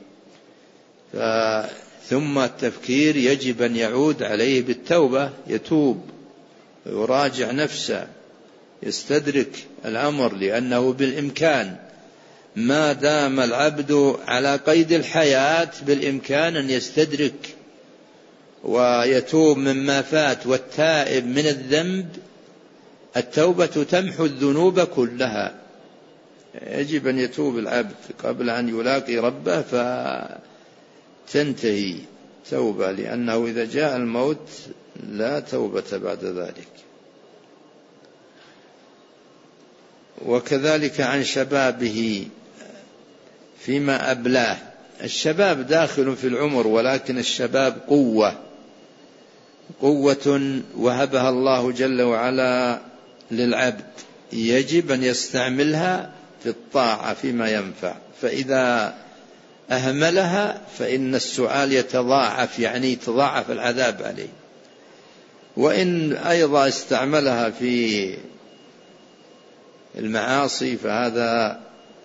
ثم التفكير يجب أن يعود عليه بالتوبة، يتوب ويراجع نفسه، يستدرك الأمر، لأنه بالإمكان ما دام العبد على قيد الحياة بالإمكان أن يستدرك ويتوب مما فات. والتائب من الذنب التوبة تمحو الذنوب كلها. يجب أن يتوب العبد قبل أن يلاقي ربه فتنتهي توبة، لأنه إذا جاء الموت لا توبة بعد ذلك. وكذلك عن شبابه فيما أبلاه. الشباب داخل في العمر، ولكن الشباب قوة قوة وهبها الله جل وعلا للعبد، يجب أن يستعملها في الطاعة فيما ينفع، فإذا أهملها فإن السؤال يتضاعف، يعني يتضاعف العذاب عليه. وإن أيضا استعملها في المعاصي فهذا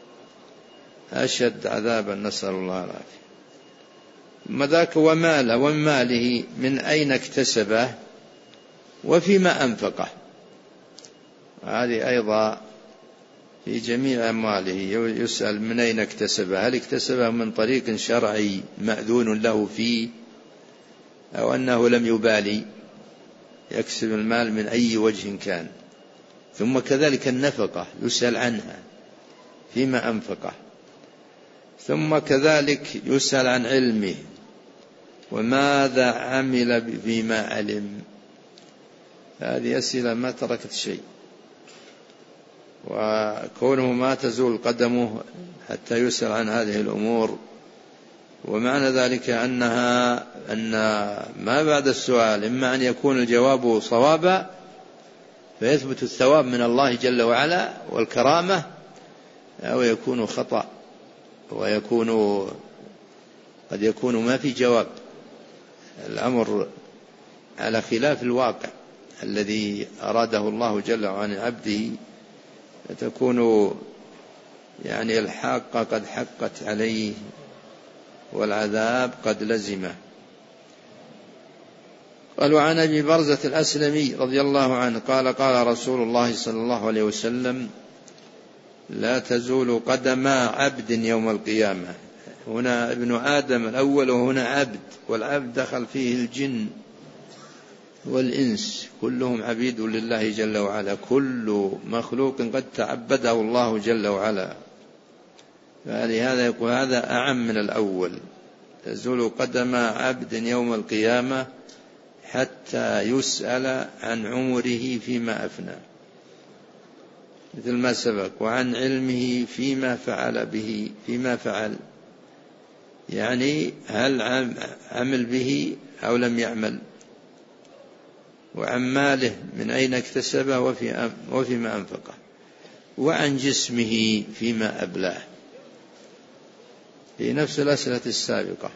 أشد عذابا، نسأل الله العافية. مذاك وماله وماله من أين اكتسبه وفيما أنفقه، هذه أيضا في جميع أمواله يسأل من أين اكتسبه، هل اكتسبه من طريق شرعي مأذون له فيه، أو أنه لم يبالي يكسب المال من أي وجه كان. ثم كذلك النفقة يسأل عنها فيما أنفقه. ثم كذلك يسأل عن علمه وماذا عمل فيما علم. هذه أسئلة ما تركت شيء. وكونه ما تزول قدمه حتى يسأل عن هذه الأمور. ومعنى ذلك أنها أن ما بعد السؤال إما أن يكون الجواب صوابا فيثبت الثواب من الله جل وعلا والكرامة، أو يكون خطأ ويكون قد يكون ما في جواب، الأمر على خلاف الواقع الذي أراده الله جل وعلا عبده، فتكون يعني الحاقة قد حقت عليه والعذاب قد لزمه. قال: وعن أبي برزة الأسلمي رضي الله عنه قال: قال رسول الله صلى الله عليه وسلم: لا تزول قدم عبد يوم القيامة. هنا ابن آدم الأول، وهنا عبد، والعبد دخل فيه الجن والإنس، كلهم عبيد لله جل وعلا، كل مخلوق قد تعبده الله جل وعلا، فلهذا يقول هذا أعم من الأول. تزول قدم عبد يوم القيامة حتى يسأل عن عمره فيما أفنى، مثل ما سبق، وعن علمه فيما فعل به فيما فعل، يعني هل عمل به أو لم يعمل، وعن ماله من أين اكتسبه وفيما أنفقه، وعن جسمه فيما أبلاه، في نفس الأسئلة السابقة،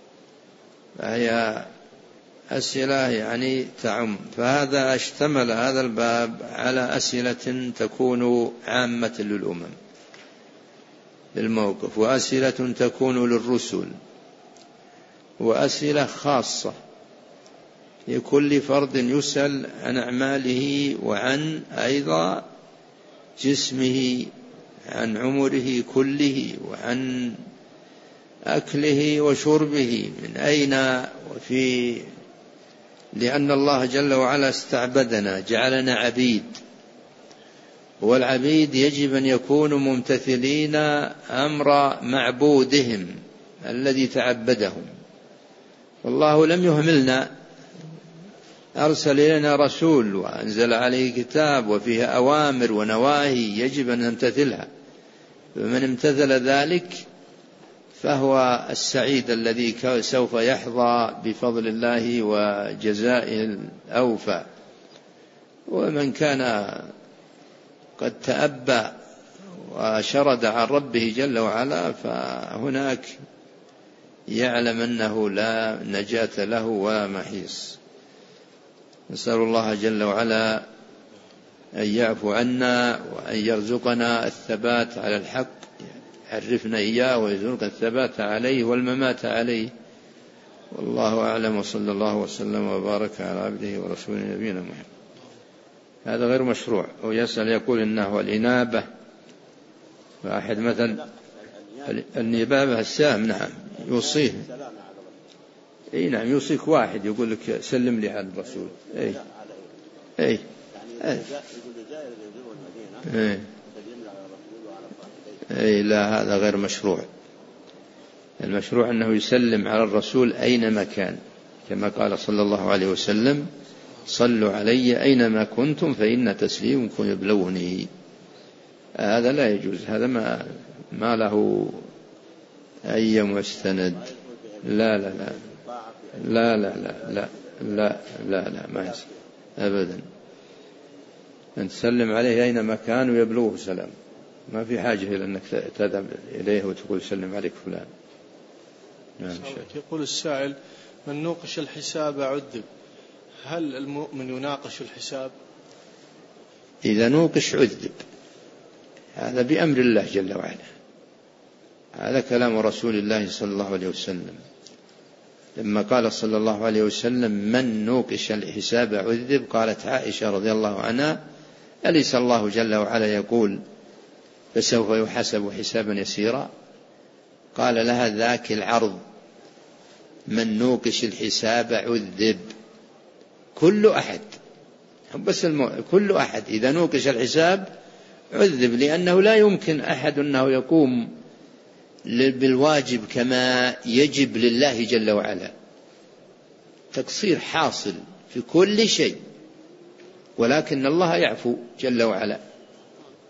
فهي أسئلة يعني تعم. فهذا اشتمل هذا الباب على أسئلة تكون عامة للأمم للموقف، وأسئلة تكون للرسل، وأسئلة خاصة لكل فرد يسأل عن أعماله وعن أيضا جسمه، عن عمره كله، وعن أكله وشربه من أين وفي، لأن الله جل وعلا استعبدنا، جعلنا عبيد، والعبيد يجب أن يكونوا ممتثلين أمر معبودهم الذي تعبدهم. والله لم يهملنا، أرسل إلينا رسول وأنزل عليه كتاب وفيه أوامر ونواهي يجب أن نمتثلها، فمن امتثل ذلك فهو السعيد الذي سوف يحظى بفضل الله وجزائه الأوفى. ومن كان قد تأبى وشرد عن ربه جل وعلا فهناك يعلم أنه لا نجاة له ولا محيص. نسأل الله جل وعلا أن يعفو عنا وأن يرزقنا الثبات على الحق، عرفنا إياه ويرزقنا الثبات عليه والممات عليه. والله أعلم، وصلى الله وسلم وبارك على عبده ورسوله نبينا محمد. هذا غير مشروع. ويسأل يقول إنه الإنابة، واحد مثلا النبابة السام، نعم يوصيه، اي نعم يوصيك واحد يقول لك سلم لي على الرسول، اي اي اي, أي لا، هذا غير مشروع. المشروع أنه يسلم على الرسول أينما كان، كما قال صلى الله عليه وسلم: صلوا علي أينما كنتم فإن تسليمكم يبلغني. هذا لا يجوز، هذا ما ما له أي مستند. لا لا لا لا لا لا لا لا لا, لا ما يصير أبدا. أن تسلم عليه أينما كان ويبلغه سلام، ما في حاجة إلى أنك تذهب إليه وتقول سلم عليك فلان. نعم. يقول السائل: من نوقش الحساب عذب، هل المؤمن يناقش الحساب؟ إذا نوقش عذب، هذا بأمر الله جل وعلا، هذا كلام رسول الله صلى الله عليه وسلم لما قال صلى الله عليه وسلم: من نوقش الحساب عذب. قالت عائشة رضي الله عنها: أليس الله جل وعلا يقول: فسوف يحاسب حسابا يسيرا؟ قال لها: ذاك العرض، من نوقش الحساب عذب. كل أحد، بس المو... كل أحد إذا نوقش الحساب عذب، لأنه لا يمكن أحد أنه يقوم بالواجب كما يجب لله جل وعلا، تقصير حاصل في كل شيء، ولكن الله يعفو جل وعلا.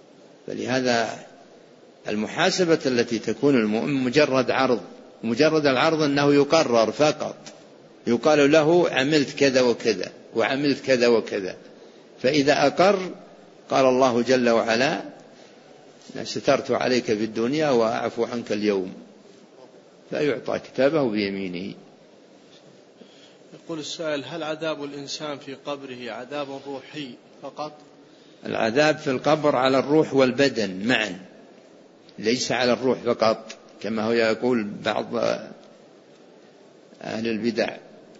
فلهذا المحاسبة التي تكون المؤمن مجرد عرض، مجرد العرض أنه يقرر فقط، يقال له عملت كذا وكذا وعملت كذا وكذا، فإذا أقر قال الله جل وعلا سترت عليك في الدنيا وأعفو عنك اليوم، فيعطى كتابه بيمينه. يقول السائل: هل عذاب الإنسان في قبره عذاب روحي فقط؟ العذاب في القبر على الروح والبدن معا، ليس على الروح فقط كما هو يقول بعض أهل البدع،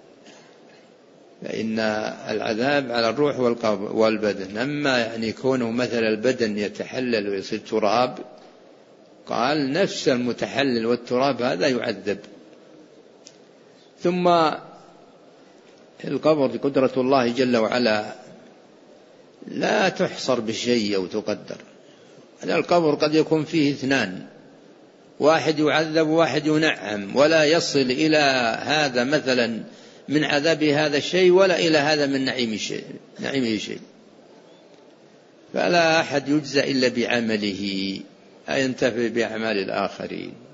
فإن العذاب على الروح والبدن. أما يعني يكونه مثل البدن يتحلل ويصير تراب، قال نفس المتحلل والتراب هذا يعذب. ثم القبر بقدرة الله جل وعلا لا تحصر بشيء أو تقدر. القبر قد يكون فيه اثنان، واحد يعذب وواحد ينعم، ولا يصل إلى هذا مثلا من عذاب هذا الشيء ولا إلى هذا من نعيم شيء نعيمه شيء. فلا أحد يجزى إلا بعمله، أي ينتفع بأعمال الآخرين.